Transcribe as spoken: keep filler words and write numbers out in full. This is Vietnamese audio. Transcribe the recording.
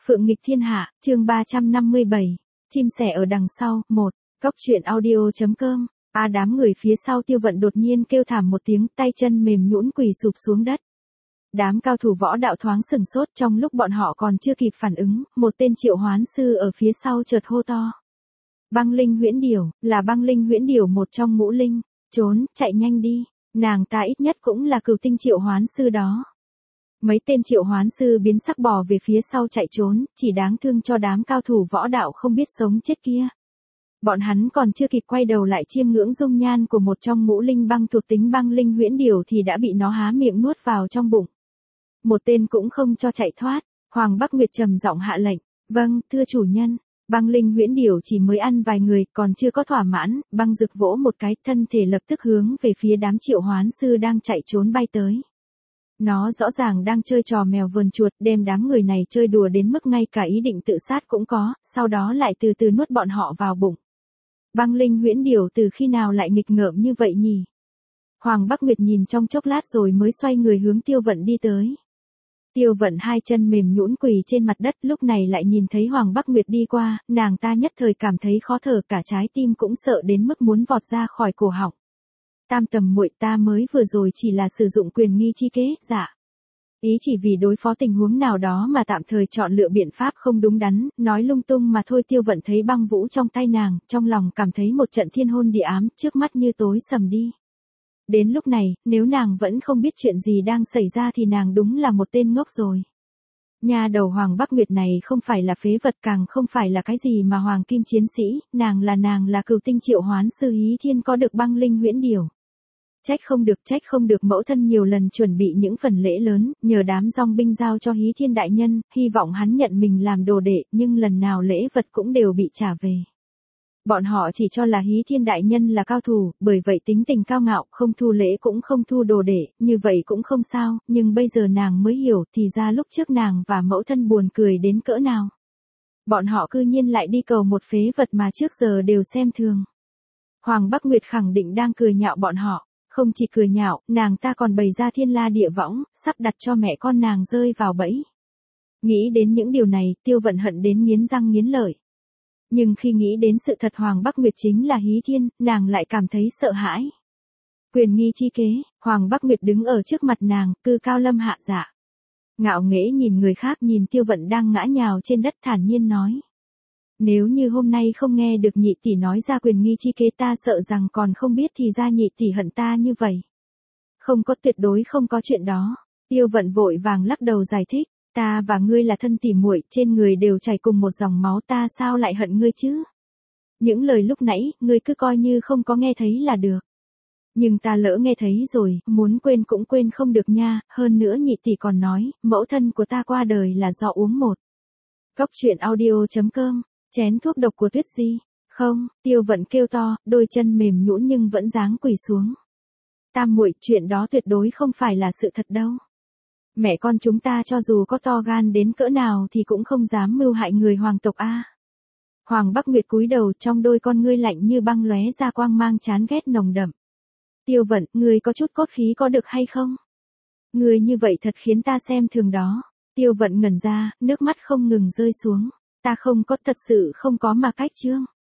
Phượng nghịch thiên hạ, chương ba trăm năm mươi bảy. Chim sẻ ở đằng sau, một. Cóc truyện audio.com. A đám người phía sau Tiêu Vận đột nhiên kêu thảm một tiếng, tay chân mềm nhũn quỳ sụp xuống đất. Đám cao thủ võ đạo thoáng sừng sốt, trong lúc bọn họ còn chưa kịp phản ứng, một tên triệu hoán sư ở phía sau chợt hô to. Băng linh huyễn điểu, là băng linh huyễn điểu một trong ngũ linh, trốn, chạy nhanh đi, nàng ta ít nhất cũng là cửu tinh triệu hoán sư đó. Mấy tên triệu hoán sư biến sắc bò về phía sau chạy trốn, chỉ đáng thương cho đám cao thủ võ đạo không biết sống chết kia. Bọn hắn còn chưa kịp quay đầu lại chiêm ngưỡng dung nhan của một trong ngũ linh băng thuộc tính băng linh huyễn điểu thì đã bị nó há miệng nuốt vào trong bụng. Một tên cũng không cho chạy thoát, Hoàng Bắc Nguyệt trầm giọng hạ lệnh, vâng, thưa chủ nhân. Băng linh huyễn điểu chỉ mới ăn vài người, còn chưa có thỏa mãn, băng rực vỗ một cái, thân thể lập tức hướng về phía đám triệu hoán sư đang chạy trốn bay tới. Nó rõ ràng đang chơi trò mèo vờn chuột, đem đám người này chơi đùa đến mức ngay cả ý định tự sát cũng có, sau đó lại từ từ nuốt bọn họ vào bụng. Băng linh huyễn điểu từ khi nào lại nghịch ngợm như vậy nhỉ? Hoàng Bắc Nguyệt nhìn trong chốc lát rồi mới xoay người hướng Tiêu Vận đi tới. Tiêu Vận hai chân mềm nhũn quỳ trên mặt đất, lúc này lại nhìn thấy Hoàng Bắc Nguyệt đi qua, nàng ta nhất thời cảm thấy khó thở, cả trái tim cũng sợ đến mức muốn vọt ra khỏi cổ họng. Tam tầm muội, ta mới vừa rồi chỉ là sử dụng quyền nghi chi kế, dạ. Ý chỉ vì đối phó tình huống nào đó mà tạm thời chọn lựa biện pháp không đúng đắn, nói lung tung mà thôi. Tiêu Vận thấy băng vũ trong tay nàng, trong lòng cảm thấy một trận thiên hôn địa ám, trước mắt như tối sầm đi. Đến lúc này, nếu nàng vẫn không biết chuyện gì đang xảy ra thì nàng đúng là một tên ngốc rồi. Nhà đầu Hoàng Bắc Nguyệt này không phải là phế vật, càng không phải là cái gì mà Hoàng Kim chiến sĩ, nàng là nàng là cửu tinh triệu hoán sư Hí Thiên có được băng linh huyễn điểu. Trách không được, trách không được mẫu thân nhiều lần chuẩn bị những phần lễ lớn, nhờ đám dòng binh giao cho Hí Thiên đại nhân, hy vọng hắn nhận mình làm đồ đệ, nhưng lần nào lễ vật cũng đều bị trả về. Bọn họ chỉ cho là Hí Thiên đại nhân là cao thủ, bởi vậy tính tình cao ngạo, không thu lễ cũng không thu đồ đệ, như vậy cũng không sao, nhưng bây giờ nàng mới hiểu thì ra lúc trước nàng và mẫu thân buồn cười đến cỡ nào. Bọn họ cư nhiên lại đi cầu một phế vật mà trước giờ đều xem thường. Hoàng Bắc Nguyệt khẳng định đang cười nhạo bọn họ. Không chỉ cười nhạo, nàng ta còn bày ra thiên la địa võng, sắp đặt cho mẹ con nàng rơi vào bẫy. Nghĩ đến những điều này, Tiêu Vận hận đến nghiến răng nghiến lợi. Nhưng khi nghĩ đến sự thật Hoàng Bắc Nguyệt chính là Hí Thiên, nàng lại cảm thấy sợ hãi. Quyền nghi chi kế, Hoàng Bắc Nguyệt đứng ở trước mặt nàng, cư cao lâm hạ dạ. Ngạo nghễ nhìn người khác, nhìn Tiêu Vận đang ngã nhào trên đất, thản nhiên nói. Nếu như hôm nay không nghe được nhị tỷ nói ra quyền nghi chi kế, ta sợ rằng còn không biết thì ra nhị tỷ hận ta như vậy. Không có, tuyệt đối không có chuyện đó. Tiêu Vận vội vàng lắc đầu giải thích, ta và ngươi là thân tỉ muội, trên người đều chảy cùng một dòng máu, ta sao lại hận ngươi chứ? Những lời lúc nãy, ngươi cứ coi như không có nghe thấy là được. Nhưng ta lỡ nghe thấy rồi, muốn quên cũng quên không được nha, hơn nữa nhị tỷ còn nói, mẫu thân của ta qua đời là do uống một. Cóc truyện audio.com. Chén thuốc độc của Tuyết Di. Không, Tiêu Vận kêu to, đôi chân mềm nhũn nhưng vẫn dáng quỳ xuống. Tam muội, chuyện đó tuyệt đối không phải là sự thật đâu. Mẹ con chúng ta cho dù có to gan đến cỡ nào thì cũng không dám mưu hại người hoàng tộc a. Hoàng Bắc Nguyệt cúi đầu, trong đôi con ngươi lạnh như băng lóe ra quang mang chán ghét nồng đậm. Tiêu Vận, ngươi có chút cốt khí có được hay không? Ngươi như vậy thật khiến ta xem thường đó. Tiêu Vận ngẩn ra, nước mắt không ngừng rơi xuống. Ta không có, thật sự không có mà cách chương.